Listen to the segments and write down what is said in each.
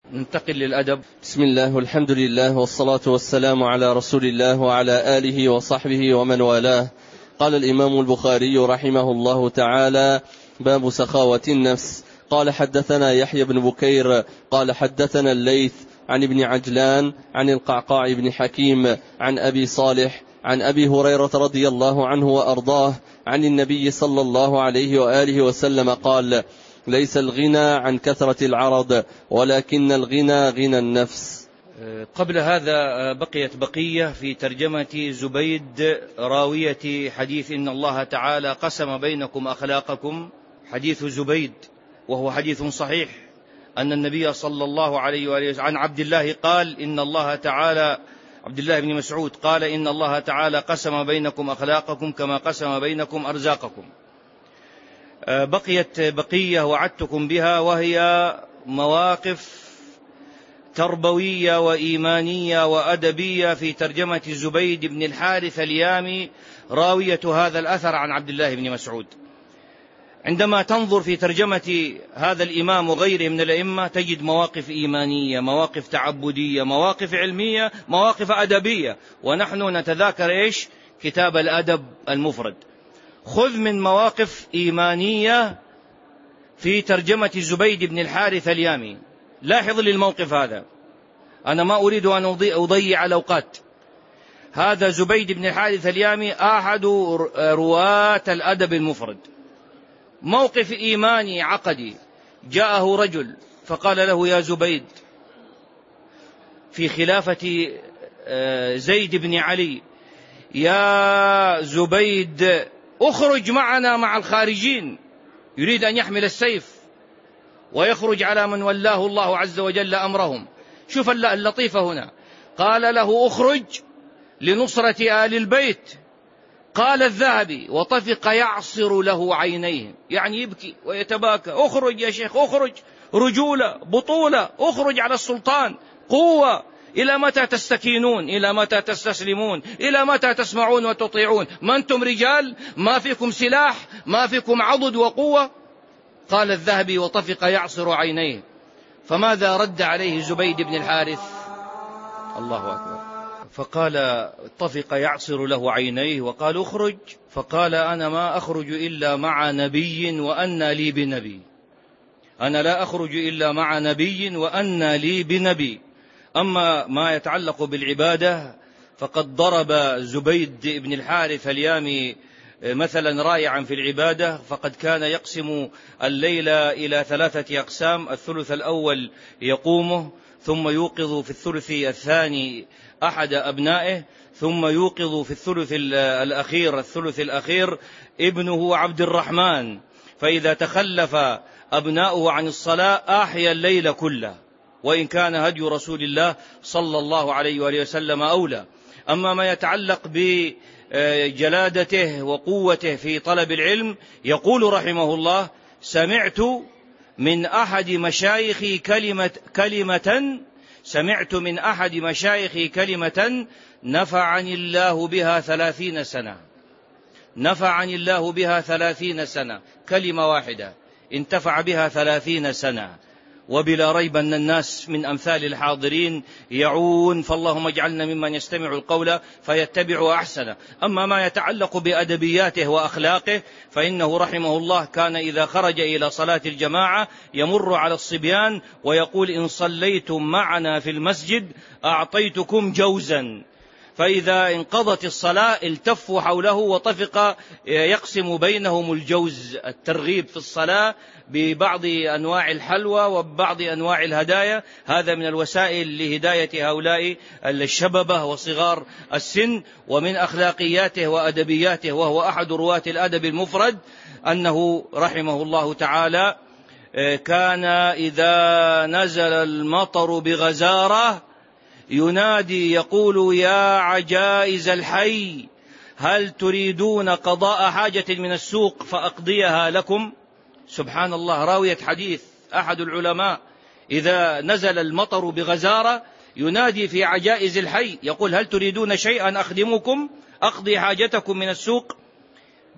ننتقل للأدب. بسم الله والحمد لله والصلاة والسلام على رسول الله وعلى آله وصحبه ومن والاه. قال الإمام البخاري رحمه الله تعالى: باب سخاوة النفس. قال حدثنا يحيى بن بكير قال حدثنا الليث عن ابن عجلان عن القعقاع بن حكيم عن أبي صالح عن أبي هريرة رضي الله عنه وأرضاه عن النبي صلى الله عليه وآله وسلم قال: ليس الغنى عن كثرة العرض ولكن الغنى غنى النفس. قبل هذا بقيت بقية في ترجمة زبيد راوية حديث إن الله تعالى قسم بينكم أخلاقكم، حديث زبيد، وهو حديث صحيح أن النبي صلى الله عليه وآله وسلم عن عبد الله قال إن الله تعالى، عبد الله بن مسعود قال إن الله تعالى قسم بينكم أخلاقكم كما قسم بينكم أرزاقكم. بقيت بقية وعدتكم بها، وهي مواقف تربوية وإيمانية وأدبية في ترجمة زبيد بن الحارث اليامي راوية هذا الأثر عن عبد الله بن مسعود. عندما تنظر في ترجمة هذا الإمام وغيره من الأئمة تجد مواقف إيمانية، مواقف تعبدية، مواقف علمية، مواقف أدبية، ونحن نتذاكر كتاب الأدب المفرد. خذ من مواقف إيمانية في ترجمة زبيد بن الحارث اليامي. لاحظ لي الموقف هذا، أنا ما أريد أن أضيع الأوقات. هذا زبيد بن الحارث اليامي أحد رواة الأدب المفرد. موقف إيماني عقدي. جاءه رجل فقال له: يا زبيد، في خلافة زيد بن علي، يا زبيد اخرج معنا مع الخارجين. يريد أن يحمل السيف ويخرج على من ولاه الله عز وجل أمرهم. شوف اللطيفة هنا، قال له: اخرج لنصرة آل البيت. قال الذهبي: وطفق يعصر له عينيه، يعني يبكي ويتباكى. اخرج يا شيخ، اخرج، رجولة، بطولة، اخرج على السلطان، قوة. إلى متى تستكينون؟ إلى متى تستسلمون؟ إلى متى تسمعون وتطيعون؟ ما أنتم رجال؟ ما فيكم سلاح؟ ما فيكم عضد وقوة؟ قال الذهبي: وطفق يعصر عينيه. فماذا رد عليه زبيد بن الحارث؟ الله أكبر. فقال: طفق يعصر له عينيه وقال: اخرج. فقال: أنا ما أخرج إلا مع نبي وأنى لي بنبي. أنا لا أخرج إلا مع نبي وأنى لي بنبي. أما ما يتعلق بالعبادة فقد ضرب زبيد بن الحارث اليامي مثلا رائعا في العبادة. فقد كان يقسم الليل إلى 3 أقسام: الثلث الأول يقومه، ثم يوقظ في الثلث الثاني أحد أبنائه، ثم يوقظ في الثلث الأخير ابنه عبد الرحمن. فإذا تخلف أبناؤه عن الصلاة أحيا الليل كله، وإن كان هدي رسول الله صلى الله عليه وآله وسلم أولى. أما ما يتعلق بجلادته وقوته في طلب العلم، يقول رحمه الله: سمعت من أحد مشايخي كلمة نفعني الله بها 30 سنة. نفعني الله بها 30 سنة، كلمة واحدة انتفع بها 30 سنة. وبلا ريب أن الناس من أمثال الحاضرين يعون، فاللهم اجعلنا ممن يستمع القول فيتبع أحسنه. أما ما يتعلق بأدبياته وأخلاقه فإنه رحمه الله كان إذا خرج إلى صلاة الجماعة يمر على الصبيان ويقول: إن صليتم معنا في المسجد أعطيتكم جوزا. فإذا انقضت الصلاة التفوا حوله وطفق يقسم بينهم الجوز، الترغيب في الصلاة ببعض أنواع الحلوى وبعض أنواع الهدايا. هذا من الوسائل لهداية هؤلاء الشببة وصغار السن. ومن أخلاقياته وأدبياته، وهو أحد رواة الأدب المفرد، أنه رحمه الله تعالى كان إذا نزل المطر بغزارة ينادي يقول: يا عجائز الحي، هل تريدون قضاء حاجة من السوق فأقضيها لكم؟ سبحان الله، راوية حديث أحد العلماء إذا نزل المطر بغزارة ينادي في عجائز الحي يقول: هل تريدون شيئا أخدمكم، أقضي حاجتكم من السوق؟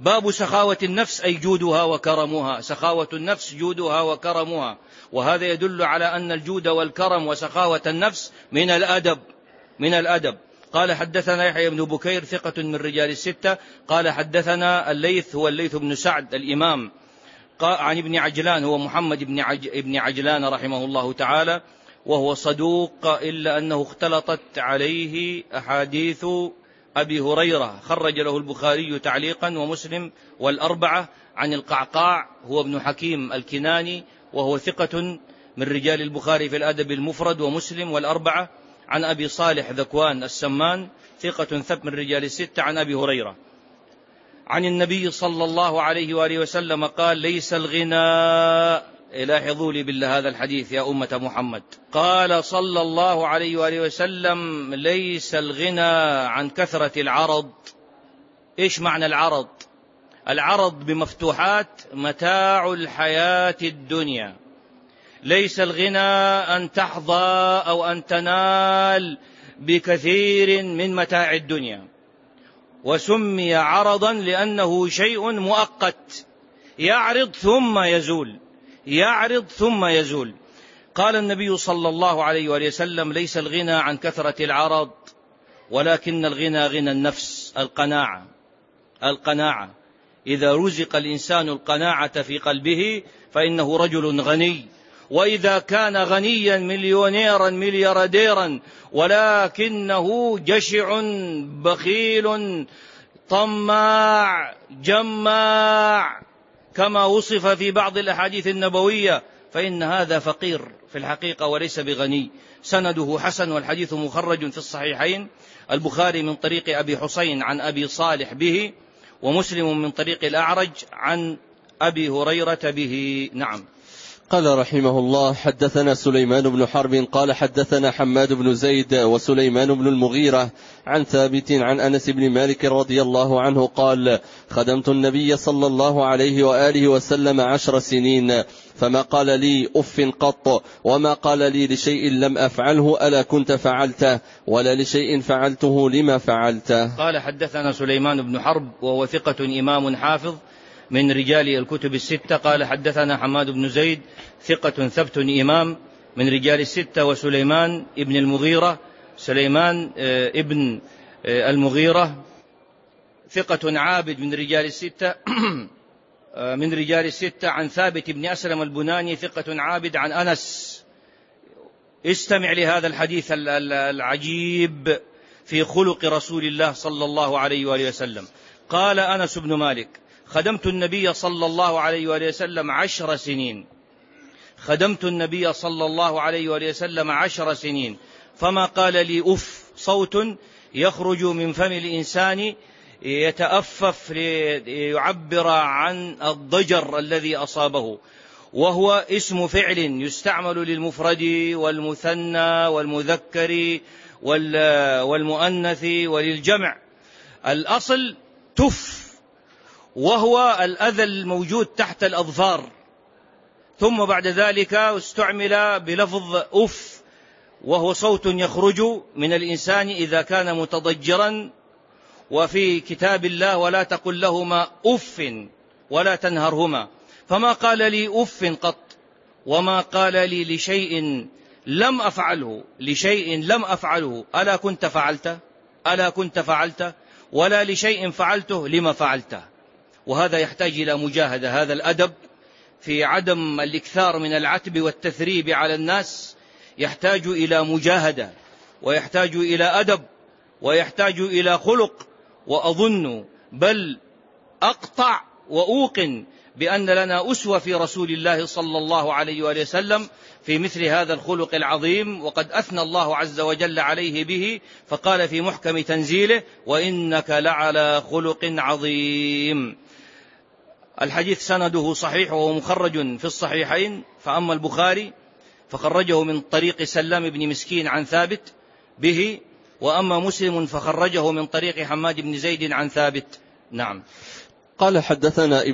باب سخاوة النفس أي جودها وكرمها، سخاوة النفس جودها وكرمها، وهذا يدل على أن الجود والكرم وسخاوة النفس من الأدب. قال حدثنا يحيى بن بكير ثقة من رجال الستة قال حدثنا الليث هو الليث بن سعد الإمام عن ابن عجلان هو محمد بن عجلان رحمه الله تعالى، وهو صدوق إلا أنه اختلطت عليه أحاديث أبي هريرة، خرج له البخاري تعليقا ومسلم والأربعة عن القعقاع هو ابن حكيم الكناني، وهو ثقة من رجال البخاري في الأدب المفرد ومسلم والأربعة، عن أبي صالح ذكوان السمان ثقة ثبت من رجال الستة عن أبي هريرة عن النبي صلى الله عليه وآله وسلم قال: ليس الغنى، لاحظوا لي بالله هذا الحديث يا أمة محمد، قال صلى الله عليه وآله وسلم: ليس الغنى عن كثرة العرض. إيش معنى العرض؟ العرض بمفتوحات متاع الحياة الدنيا. ليس الغنى أن تحظى أو أن تنال بكثير من متاع الدنيا، وسمي عرضا لأنه شيء مؤقت يعرض ثم يزول، يعرض ثم يزول. قال النبي صلى الله عليه وآله وسلم: ليس الغنى عن كثرة العرض ولكن الغنى غنى النفس، القناعة. إذا رزق الإنسان القناعة في قلبه فإنه رجل غني، وإذا كان غنيا مليونيرا مليارديرا ولكنه جشع بخيل طماع جماع كما وصف في بعض الأحاديث النبوية، فإن هذا فقير في الحقيقة وليس بغني. سنده حسن والحديث مخرج في الصحيحين، البخاري من طريق أبي حسين عن أبي صالح به، ومسلم من طريق الأعرج عن أبي هريرة به. نعم. قال رحمه الله: حدثنا سليمان بن حرب قال حدثنا حماد بن زيد وسليمان بن المغيرة عن ثابت عن أنس بن مالك رضي الله عنه قال: خدمت النبي صلى الله عليه وآله وسلم 10 سنين، فما قال لي أف قط، وما قال لي لشيء لم أفعله ألا كنت فعلته، ولا لشيء فعلته لما فعلته. قال حدثنا سليمان بن حرب وهو ثقة إمام حافظ من رجال الكتب الستة قال حدثنا حماد بن زيد ثقة ثبت إمام من رجال الستة، وسليمان ابن المغيرة، سليمان ابن المغيرة ثقة عابد من رجال الستة من رجال الستة، عن ثابت بن أسلم البناني ثقة عابد عن أنس. استمع لهذا الحديث العجيب في خلق رسول الله صلى الله عليه وآله وسلم. قال أنس بن مالك: خدمت النبي صلى الله عليه وآله وسلم 10 سنين، خدمت النبي صلى الله عليه وآله وسلم 10 سنين، فما قال لي أف، صوت يخرج من فم الإنسان يتأفف ليعبر عن الضجر الذي أصابه، وهو اسم فعل يستعمل للمفرد والمثنى والمذكر والمؤنث وللجمع. الأصل تف، وهو الأذى الموجود تحت الأظفار، ثم بعد ذلك استعمل بلفظ أف، وهو صوت يخرج من الإنسان إذا كان متضجرا. وفي كتاب الله: ولا تقل لهما أف ولا تنهرهما. فما قال لي أف قط، وما قال لي لشيء لم أفعله، لشيء لم أفعله ألا كنت فعلته، ألا كنت فعلته، ولا لشيء فعلته لما فعلته. وهذا يحتاج إلى مجاهدة، هذا الأدب في عدم الإكثار من العتب والتثريب على الناس يحتاج إلى مجاهدة، ويحتاج إلى أدب، ويحتاج إلى خلق. وأظن بل أقطع وأوقن بأن لنا أسوة في رسول الله صلى الله عليه وآله وسلم في مثل هذا الخلق العظيم، وقد أثنى الله عز وجل عليه به، فقال في محكم تنزيله: وإنك لعلى خلق عظيم. الحديث سنده صحيح وهو مخرج في الصحيحين، فأما البخاري فخرجه من طريق سلام بن مسكين عن ثابت به، وأما مسلم فخرجه من طريق حماد بن زيد عن ثابت. نعم. قال حدثنا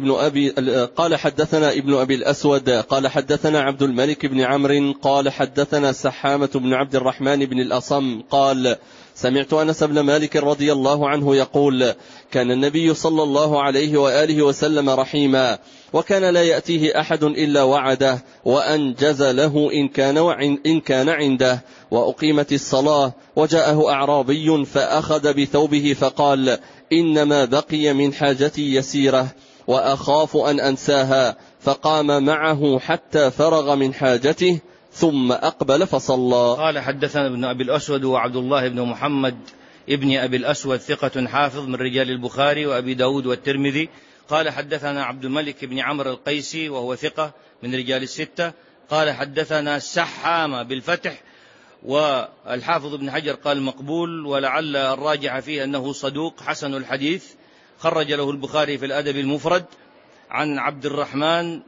ابن أبي الأسود قال حدثنا عبد الملك بن عمرو قال حدثنا سحامة بن عبد الرحمن بن الأصم قال سمعت أنس بن مالك رضي الله عنه يقول كان النبي صلى الله عليه وآله وسلم رحيما وكان لا يأتيه أحد إلا وعده وأنجز له إن كان عنده وأقيمت الصلاة وجاءه أعرابي فأخذ بثوبه فقال إنما بقي من حاجتي يسيرة وأخاف أن أنساها فقام معه حتى فرغ من حاجته ثم أقبل فصلى. قال حدثنا ابن أبي الأسود وعبد الله بن محمد ابن أبي الأسود ثقة حافظ من رجال البخاري وأبي داود والترمذي. قال حدثنا عبد الملك بن عمرو القيسي وهو ثقة من رجال الستة. قال حدثنا سحامة بالفتح والحافظ ابن حجر قال مقبول ولعل الراجح فيه أنه صدوق حسن الحديث خرج له البخاري في الأدب المفرد. عن عبد الرحمن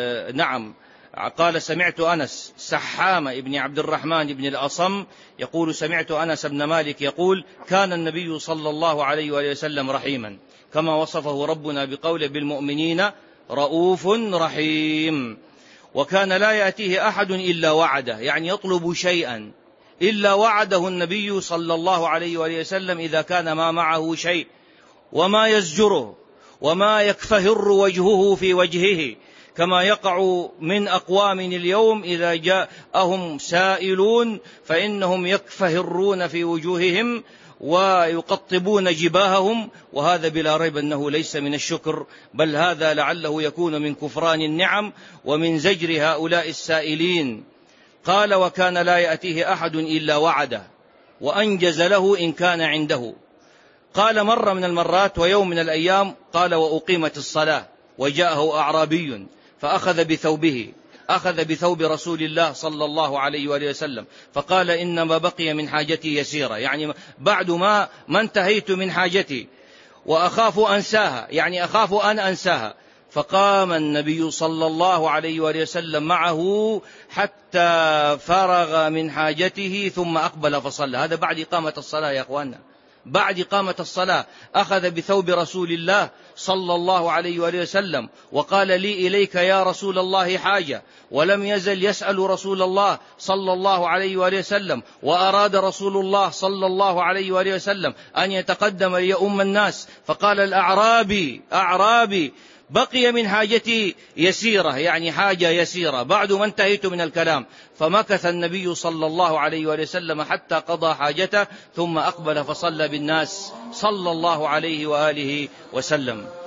قال سمعت أنس سحامة ابن عبد الرحمن ابن الأصم يقول سمعت أنس بن مالك يقول كان النبي صلى الله عليه وآله وسلم رحيما كما وصفه ربنا بقوله بالمؤمنين رؤوف رحيم وكان لا يأتيه أحد إلا وعده يعني يطلب شيئا إلا وعده النبي صلى الله عليه وآله وسلم إذا كان ما معه شيء وما يزجره وما يكفهر وجهه في وجهه كما يقع من أقوام اليوم إذا جاءهم سائلون فإنهم يكفهرون في وجوههم ويقطبون جباههم وهذا بلا ريب أنه ليس من الشكر بل هذا لعله يكون من كفران النعم ومن زجر هؤلاء السائلين. قال وكان لا يأتيه أحد إلا وعده وأنجز له إن كان عنده. قال مرة من المرات ويوم من الأيام قال وأقيمت الصلاة وجاءه أعرابي فأخذ بثوبه أخذ بثوب رسول الله صلى الله عليه وآله وسلم فقال إنما بقي من حاجتي يسيرة يعني بعد ما انتهيت من حاجتي وأخاف أنساها يعني أخاف أن أنساها. فقام النبي صلى الله عليه وآله وسلم معه حتى فرغ من حاجته ثم أقبل فصلى. هذا بعد إقامة الصلاة يا أخوانا بعد إقامة الصلاة أخذ بثوب رسول الله صلى الله عليه وآله وسلم وقال لي إليك يا رسول الله حاجة ولم يزل يسأل رسول الله صلى الله عليه وآله وسلم وأراد رسول الله صلى الله عليه وآله وسلم أن يتقدم ليؤم الناس فقال الأعرابي بقي من حاجتي يسيرة يعني حاجة يسيرة بعد ما انتهيت من الكلام. فمكث النبي صلى الله عليه وآله وسلم حتى قضى حاجته ثم أقبل فصلى بالناس صلى الله عليه وآله وسلم.